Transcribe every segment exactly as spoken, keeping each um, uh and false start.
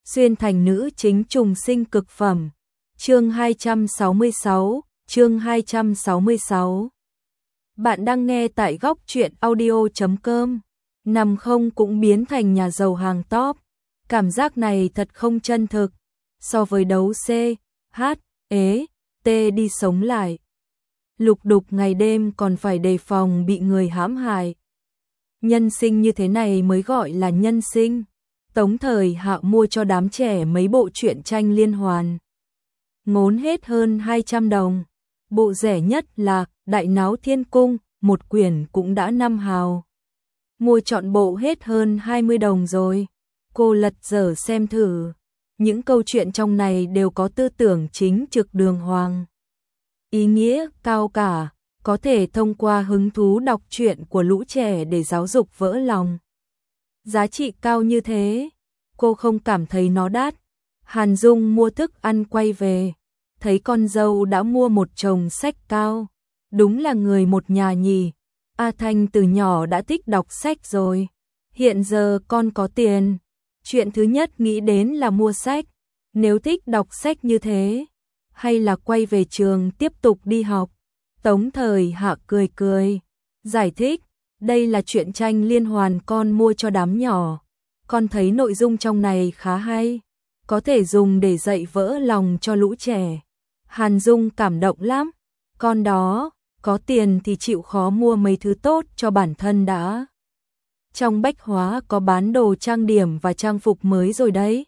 xuyên thành nữ chính trùng sinh cực phẩm. Chương hai trăm sáu mươi sáu, chương hai trăm sáu mươi sáu. Bạn đang nghe tại góc truyện audio chấm com. Nằm không cũng biến thành nhà giàu hàng top. Cảm giác này thật không chân thực. So với đấu C, H, E, T đi sống lại. Lục đục ngày đêm còn phải đề phòng bị người hãm hại. Nhân sinh như thế này mới gọi là nhân sinh. Tống Thời Hạ mua cho đám trẻ mấy bộ truyện tranh liên hoàn. Ngốn hết hơn hai trăm đồng. Bộ rẻ nhất là Đại Náo Thiên Cung, một quyển cũng đã năm hào. Mua trọn bộ hết hơn hai mươi đồng rồi. Cô lật dở xem thử. Những câu chuyện trong này đều có tư tưởng chính trực đường hoàng. Ý nghĩa cao cả, có thể thông qua hứng thú đọc truyện của lũ trẻ để giáo dục vỡ lòng. Giá trị cao như thế, cô không cảm thấy nó đắt. Hàn Dung mua thức ăn quay về, thấy con dâu đã mua một chồng sách cao. Đúng là người một nhà nhỉ. A Thanh từ nhỏ đã thích đọc sách rồi. Hiện giờ con có tiền. Chuyện thứ nhất nghĩ đến là mua sách. Nếu thích đọc sách như thế, hay là quay về trường tiếp tục đi học. Tống Thời Hạ cười cười, giải thích, đây là truyện tranh liên hoàn con mua cho đám nhỏ. Con thấy nội dung trong này khá hay, có thể dùng để dạy vỡ lòng cho lũ trẻ. Hàn Dung cảm động lắm, con đó, có tiền thì chịu khó mua mấy thứ tốt cho bản thân đã. Trong bách hóa có bán đồ trang điểm và trang phục mới rồi đấy.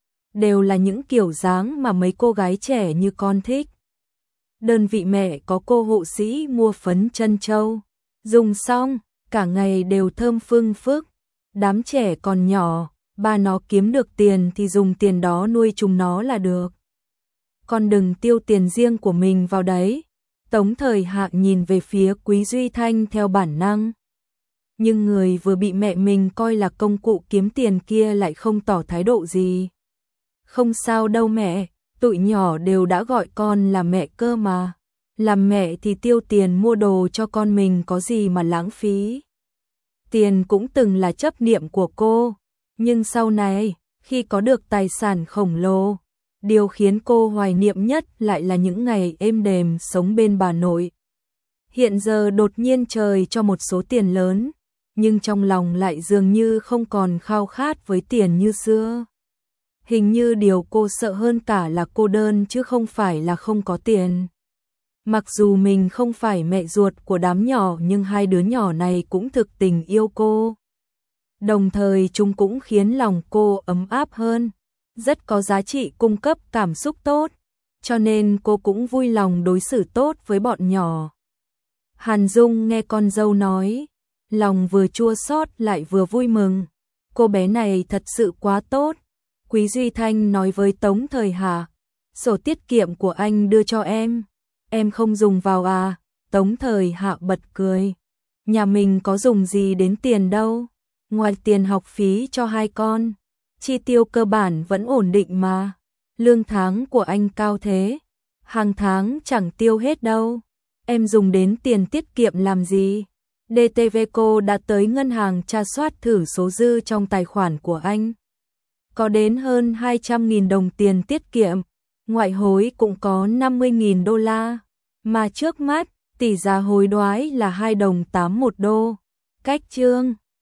Đều là những kiểu dáng mà mấy cô gái trẻ như con thích. Đơn vị mẹ có cô hộ sĩ mua phấn chân châu. Dùng xong, cả ngày đều thơm phưng phức. Đám trẻ còn nhỏ, ba nó kiếm được tiền thì dùng tiền đó nuôi chúng nó là được. Con đừng tiêu tiền riêng của mình vào đấy. Tống Thời Hạ nhìn về phía Quý Duy Thanh theo bản năng. Nhưng người vừa bị mẹ mình coi là công cụ kiếm tiền kia lại không tỏ thái độ gì. Không sao đâu mẹ, tụi nhỏ đều đã gọi con là mẹ cơ mà. Làm mẹ thì tiêu tiền mua đồ cho con mình có gì mà lãng phí. Tiền cũng từng là chấp niệm của cô, nhưng sau này, khi có được tài sản khổng lồ, điều khiến cô hoài niệm nhất lại là những ngày êm đềm sống bên bà nội. Hiện giờ đột nhiên trời cho một số tiền lớn, nhưng trong lòng lại dường như không còn khao khát với tiền như xưa. Hình như điều cô sợ hơn cả là cô đơn chứ không phải là không có tiền. Mặc dù mình không phải mẹ ruột của đám nhỏ nhưng hai đứa nhỏ này cũng thực tình yêu cô. Đồng thời chúng cũng khiến lòng cô ấm áp hơn, rất có giá trị cung cấp cảm xúc tốt, cho nên cô cũng vui lòng đối xử tốt với bọn nhỏ. Hàn Dung nghe con dâu nói, lòng vừa chua xót lại vừa vui mừng. Cô bé này thật sự quá tốt. Quý Duy Thanh nói với Tống Thời Hạ, sổ tiết kiệm của anh đưa cho em, em không dùng vào à? Tống Thời Hạ bật cười, nhà mình có dùng gì đến tiền đâu, ngoài tiền học phí cho hai con, chi tiêu cơ bản vẫn ổn định mà. Lương tháng của anh cao thế, hàng tháng chẳng tiêu hết đâu, em dùng đến tiền tiết kiệm làm gì? đê tê vê cô đã tới ngân hàng tra soát thử số dư trong tài khoản của anh. Có đến hơn hai trăm nghìn đồng tiền tiết kiệm, ngoại hối cũng có năm mươi nghìn đô la, mà trước mắt tỷ giá hối đoái là hai đồng tám một đô. Cách chương